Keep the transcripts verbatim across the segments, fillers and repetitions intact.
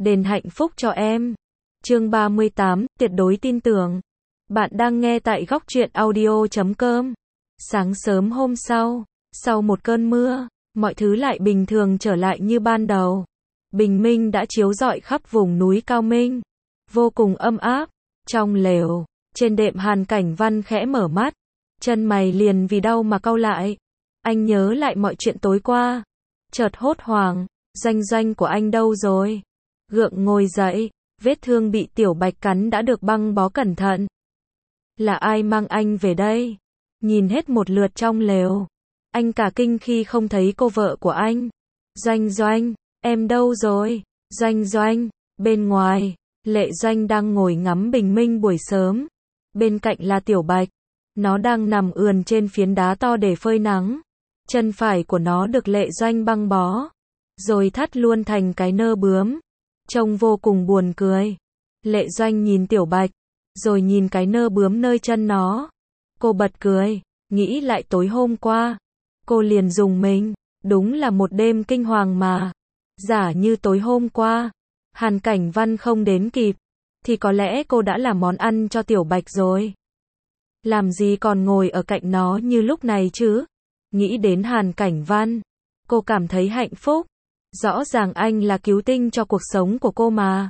đền hạnh phúc cho em. Chương ba mươi tám, tuyệt đối tin tưởng. Bạn đang nghe tại góc truyện audio chấm com. Sáng sớm hôm sau, sau một cơn mưa, mọi thứ lại bình thường trở lại như ban đầu. Bình minh đã chiếu rọi khắp vùng núi Cao Minh, vô cùng âm áp. Trong lều, trên đệm Hàn Cảnh Văn khẽ mở mắt, chân mày liền vì đau mà cau lại. Anh nhớ lại mọi chuyện tối qua, chợt hốt hoảng, Doanh Doanh của anh đâu rồi? Gượng ngồi dậy, vết thương bị Tiểu Bạch cắn đã được băng bó cẩn thận. Là ai mang anh về đây? Nhìn hết một lượt trong lều, anh cả kinh khi không thấy cô vợ của anh. Doanh Doanh, em đâu rồi? Doanh Doanh, bên ngoài, Lệ Doanh đang ngồi ngắm bình minh buổi sớm. Bên cạnh là Tiểu Bạch, nó đang nằm ườn trên phiến đá to để phơi nắng. Chân phải của nó được Lệ Doanh băng bó, rồi thắt luôn thành cái nơ bướm, trông vô cùng buồn cười. Lệ Doanh nhìn Tiểu Bạch, rồi nhìn cái nơ bướm nơi chân nó. Cô bật cười, nghĩ lại tối hôm qua. Cô liền rùng mình, đúng là một đêm kinh hoàng mà. Giả như tối hôm qua, Hàn Cảnh Văn không đến kịp, thì có lẽ cô đã làm món ăn cho Tiểu Bạch rồi. Làm gì còn ngồi ở cạnh nó như lúc này chứ? Nghĩ đến Hàn Cảnh Văn, cô cảm thấy hạnh phúc. Rõ ràng anh là cứu tinh cho cuộc sống của cô mà.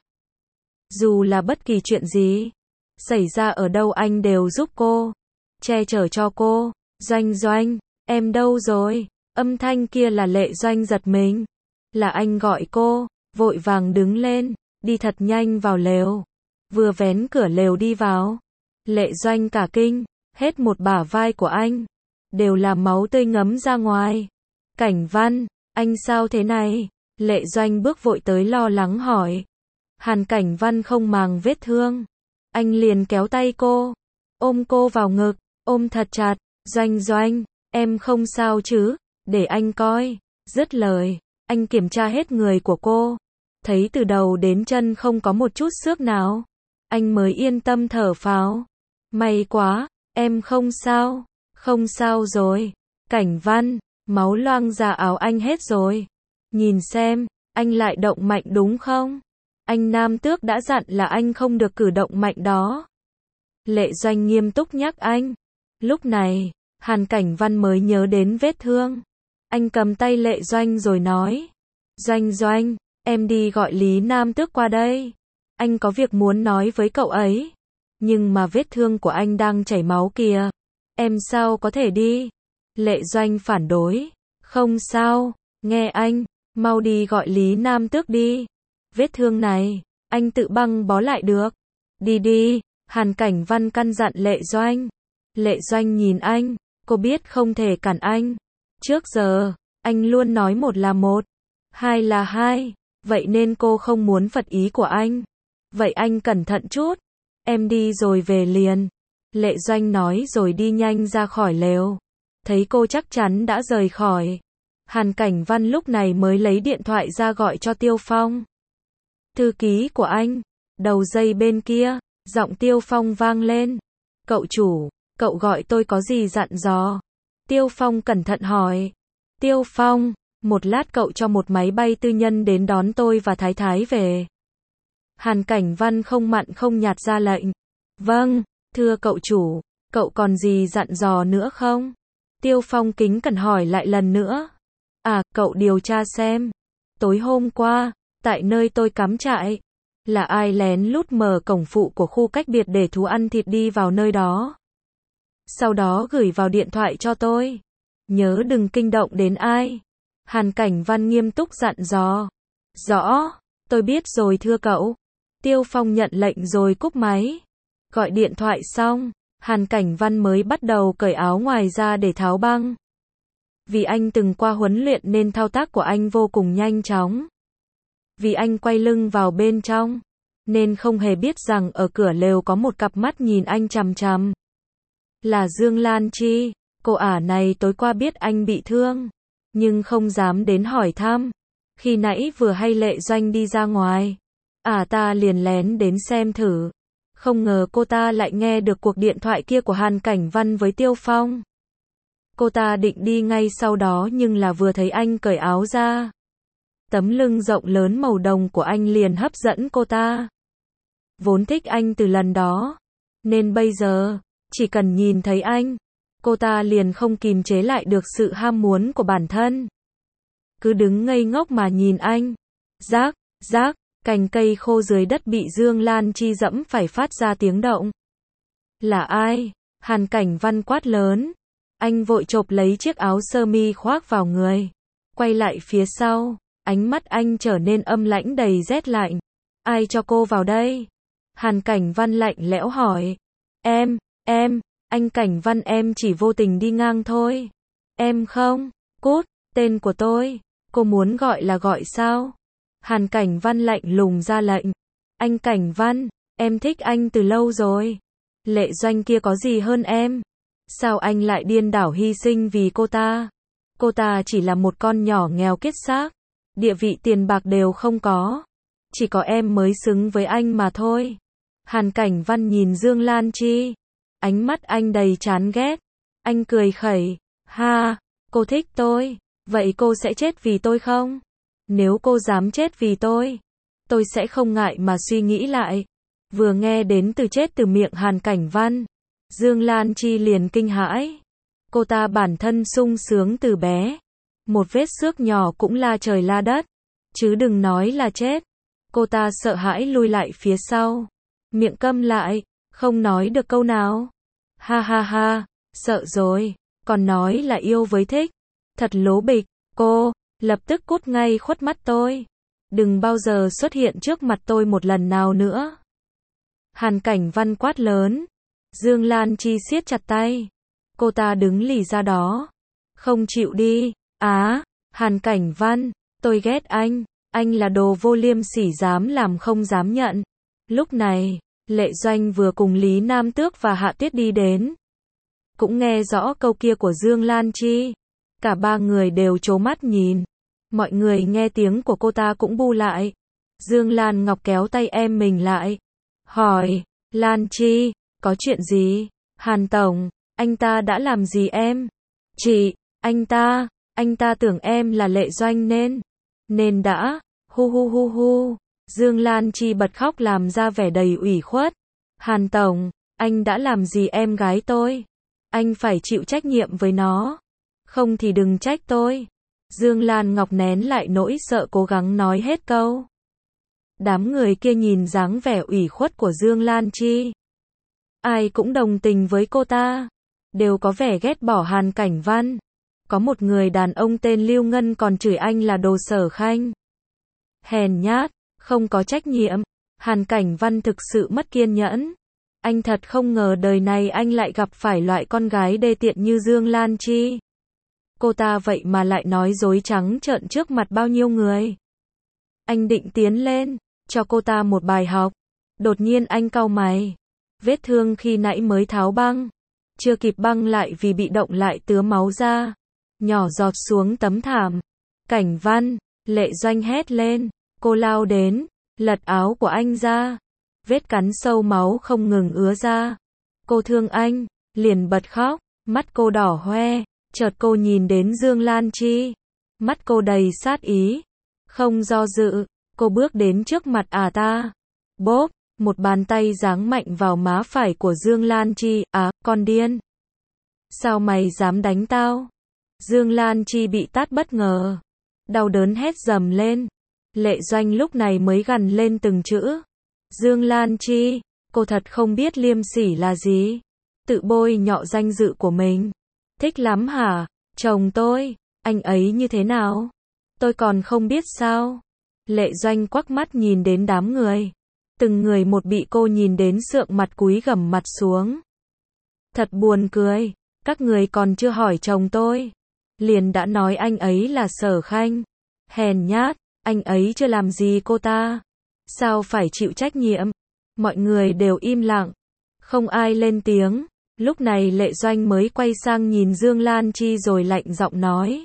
Dù là bất kỳ chuyện gì xảy ra ở đâu anh đều giúp cô, che chở cho cô. Doanh Doanh, em đâu rồi? Âm thanh kia là Lệ Doanh giật mình. Là anh gọi cô, vội vàng đứng lên, đi thật nhanh vào lều. Vừa vén cửa lều đi vào, Lệ Doanh cả kinh, hết một bả vai của anh đều là máu tươi ngấm ra ngoài. Cảnh Văn, anh sao thế này? Lệ Doanh bước vội tới lo lắng hỏi. Hàn Cảnh Văn không màng vết thương, anh liền kéo tay cô, ôm cô vào ngực, ôm thật chặt. Doanh Doanh, em không sao chứ? Để anh coi. Dứt lời, anh kiểm tra hết người của cô, thấy từ đầu đến chân không có một chút xước nào, anh mới yên tâm thở phào. May quá, em không sao. Không sao rồi. Cảnh Văn, máu loang ra áo anh hết rồi. Nhìn xem, anh lại động mạnh đúng không? Anh Nam Tước đã dặn là anh không được cử động mạnh đó. Lệ Doanh nghiêm túc nhắc anh. Lúc này, Hàn Cảnh Văn mới nhớ đến vết thương. Anh cầm tay Lệ Doanh rồi nói. Doanh Doanh, em đi gọi Lý Nam Tước qua đây. Anh có việc muốn nói với cậu ấy. Nhưng mà vết thương của anh đang chảy máu kìa. Em sao có thể đi? Lệ Doanh phản đối. Không sao, nghe anh, mau đi gọi Lý Nam Tước đi. Vết thương này, anh tự băng bó lại được. Đi đi, Hàn Cảnh Văn căn dặn Lệ Doanh. Lệ Doanh nhìn anh, cô biết không thể cản anh. Trước giờ, anh luôn nói một là một, hai là hai, vậy nên cô không muốn phật ý của anh. Vậy anh cẩn thận chút, em đi rồi về liền. Lệ Doanh nói rồi đi nhanh ra khỏi lều. Thấy cô chắc chắn đã rời khỏi, Hàn Cảnh Văn lúc này mới lấy điện thoại ra gọi cho Tiêu Phong. Thư ký của anh. Đầu dây bên kia, giọng Tiêu Phong vang lên. Cậu chủ, cậu gọi tôi có gì dặn dò? Tiêu Phong cẩn thận hỏi. Tiêu Phong, một lát cậu cho một máy bay tư nhân đến đón tôi và Thái Thái về. Hàn Cảnh Văn không mặn không nhạt ra lệnh. Vâng, thưa cậu chủ, cậu còn gì dặn dò nữa không? Tiêu Phong kính cẩn hỏi lại lần nữa. À, cậu điều tra xem. Tối hôm qua, tại nơi tôi cắm trại, là ai lén lút mở cổng phụ của khu cách biệt để thú ăn thịt đi vào nơi đó. Sau đó gửi vào điện thoại cho tôi. Nhớ đừng kinh động đến ai. Hàn Cảnh Văn nghiêm túc dặn dò. Rõ, tôi biết rồi thưa cậu. Tiêu Phong nhận lệnh rồi cúp máy. Gọi điện thoại xong, Hàn Cảnh Văn mới bắt đầu cởi áo ngoài ra để tháo băng. Vì anh từng qua huấn luyện nên thao tác của anh vô cùng nhanh chóng. Vì anh quay lưng vào bên trong, nên không hề biết rằng ở cửa lều có một cặp mắt nhìn anh chằm chằm. Là Dương Lan Chi, cô ả này tối qua biết anh bị thương, nhưng không dám đến hỏi thăm. Khi nãy vừa hay Lệ Doanh đi ra ngoài, ả ta liền lén đến xem thử. Không ngờ cô ta lại nghe được cuộc điện thoại kia của Hàn Cảnh Văn với Tiêu Phong. Cô ta định đi ngay sau đó nhưng là vừa thấy anh cởi áo ra, Tấm lưng rộng lớn màu đồng của anh liền hấp dẫn cô ta. Vốn thích anh từ lần đó, nên bây giờ, chỉ cần nhìn thấy anh, cô ta liền không kìm chế lại được sự ham muốn của bản thân. Cứ đứng ngây ngốc mà nhìn anh. Rác, rác, cành cây khô dưới đất bị Dương Lan Chi dẫm phải phát ra tiếng động. Là ai? Hàn Cảnh Văn quát lớn. Anh vội chộp lấy chiếc áo sơ mi khoác vào người. Quay lại phía sau, ánh mắt anh trở nên âm lãnh đầy rét lạnh. Ai cho cô vào đây? Hàn Cảnh Văn lạnh lẽo hỏi. Em, em, anh Cảnh Văn em chỉ vô tình đi ngang thôi. Em không, cút, tên của tôi, cô muốn gọi là gọi sao? Hàn Cảnh Văn lạnh lùng ra lệnh. Anh Cảnh Văn, em thích anh từ lâu rồi. Lệ Doanh kia có gì hơn em? Sao anh lại điên đảo hy sinh vì cô ta? Cô ta chỉ là một con nhỏ nghèo kiết xác, địa vị tiền bạc đều không có. Chỉ có em mới xứng với anh mà thôi. Hàn Cảnh Văn nhìn Dương Lan Chi. Ánh mắt anh đầy chán ghét. Anh cười khẩy. Ha, cô thích tôi. Vậy cô sẽ chết vì tôi không? Nếu cô dám chết vì tôi, tôi sẽ không ngại mà suy nghĩ lại. Vừa nghe đến từ chết từ miệng Hàn Cảnh Văn, Dương Lan Chi liền kinh hãi. Cô ta bản thân sung sướng từ bé. Một vết xước nhỏ cũng la trời la đất. Chứ đừng nói là chết. Cô ta sợ hãi lùi lại phía sau. Miệng câm lại, không nói được câu nào. Ha ha ha, sợ rồi, còn nói là yêu với thích. Thật lố bịch, cô, lập tức cút ngay khuất mắt tôi. Đừng bao giờ xuất hiện trước mặt tôi một lần nào nữa. Hàn Cảnh Văn quát lớn. Dương Lan Chi siết chặt tay. Cô ta đứng lì ra đó. Không chịu đi. Á, Hàn Cảnh Văn, tôi ghét anh. Anh là đồ vô liêm sỉ dám làm không dám nhận. Lúc này, Lệ Doanh vừa cùng Lý Nam Tước và Hạ Tuyết đi đến. Cũng nghe rõ câu kia của Dương Lan Chi. Cả ba người đều trố mắt nhìn. Mọi người nghe tiếng của cô ta cũng bu lại. Dương Lan Ngọc kéo tay em mình lại. Hỏi, Lan Chi, có chuyện gì? Hàn Tổng, anh ta đã làm gì em? Chị, anh ta, anh ta tưởng em là Lệ Doanh nên, nên đã, hu hu hu hu. Dương Lan Chi bật khóc làm ra vẻ đầy ủy khuất. Hàn Tổng, anh đã làm gì em gái tôi? Anh phải chịu trách nhiệm với nó. Không thì đừng trách tôi. Dương Lan Ngọc nén lại nỗi sợ cố gắng nói hết câu. Đám người kia nhìn dáng vẻ ủy khuất của Dương Lan Chi. Ai cũng đồng tình với cô ta. Đều có vẻ ghét bỏ Hàn Cảnh Văn. Có một người đàn ông tên Lưu Ngân còn chửi anh là đồ Sở Khanh. Hèn nhát, không có trách nhiệm. Hàn Cảnh Văn thực sự mất kiên nhẫn. Anh thật không ngờ đời này anh lại gặp phải loại con gái đê tiện như Dương Lan Chi. Cô ta vậy mà lại nói dối trắng trợn trước mặt bao nhiêu người. Anh định tiến lên, cho cô ta một bài học. Đột nhiên anh cau mày. Vết thương khi nãy mới tháo băng. Chưa kịp băng lại vì bị động lại tứa máu ra. Nhỏ giọt xuống tấm thảm. Cảnh Văn, Lệ Doanh hét lên. Cô lao đến, lật áo của anh ra. Vết cắn sâu máu không ngừng ứa ra. Cô thương anh, liền bật khóc. Mắt cô đỏ hoe. Chợt cô nhìn đến Dương Lan Chi. Mắt cô đầy sát ý. Không do dự, cô bước đến trước mặt à ta. Bốp, một bàn tay giáng mạnh vào má phải của Dương Lan Chi. Á, à, con điên. Sao mày dám đánh tao? Dương Lan Chi bị tát bất ngờ. Đau đớn hét dầm lên. Lệ Doanh lúc này mới gằn lên từng chữ. Dương Lan Chi, cô thật không biết liêm sỉ là gì. Tự bôi nhọ danh dự của mình. Thích lắm hả? Chồng tôi, anh ấy như thế nào? Tôi còn không biết sao? Lệ Doanh quắc mắt nhìn đến đám người. Từng người một bị cô nhìn đến sượng mặt cúi gằm mặt xuống. Thật buồn cười, các người còn chưa hỏi chồng tôi. Liền đã nói anh ấy là Sở Khanh. Hèn nhát, anh ấy chưa làm gì cô ta. Sao phải chịu trách nhiệm? Mọi người đều im lặng. Không ai lên tiếng. Lúc này Lệ Doanh mới quay sang nhìn Dương Lan Chi rồi lạnh giọng nói.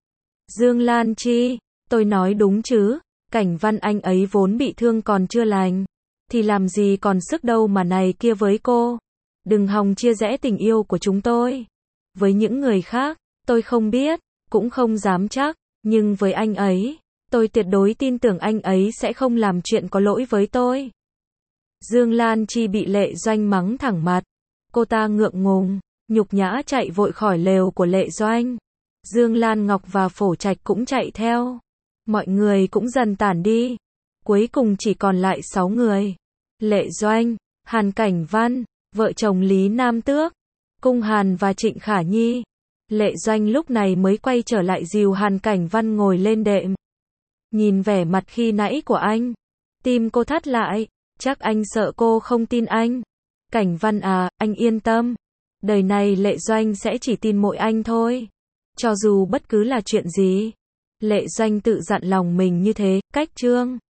Dương Lan Chi, tôi nói đúng chứ, Cảnh Văn anh ấy vốn bị thương còn chưa lành. Thì làm gì còn sức đâu mà này kia với cô. Đừng hòng chia rẽ tình yêu của chúng tôi. Với những người khác, tôi không biết, cũng không dám chắc, nhưng với anh ấy, Tôi tuyệt đối tin tưởng anh ấy sẽ không làm chuyện có lỗi với tôi. Dương Lan Chi bị Lệ Doanh mắng thẳng mặt. Cô ta ngượng ngùng, nhục nhã chạy vội khỏi lều của Lệ Doanh. Dương Lan Ngọc và Phổ Trạch cũng chạy theo. Mọi người cũng dần tản đi. Cuối cùng chỉ còn lại sáu người. Lệ Doanh, Hàn Cảnh Văn, vợ chồng Lý Nam Tước, Cung Hàn và Trịnh Khả Nhi. Lệ Doanh lúc này mới quay trở lại dìu Hàn Cảnh Văn ngồi lên đệm. Nhìn vẻ mặt khi nãy của anh, tim cô thắt lại, chắc anh sợ cô không tin anh. Cảnh Văn à, anh yên tâm. Đời này Lệ Doanh sẽ chỉ tin mỗi anh thôi. Cho dù bất cứ là chuyện gì. Lệ Doanh tự dặn lòng mình như thế, cách chương.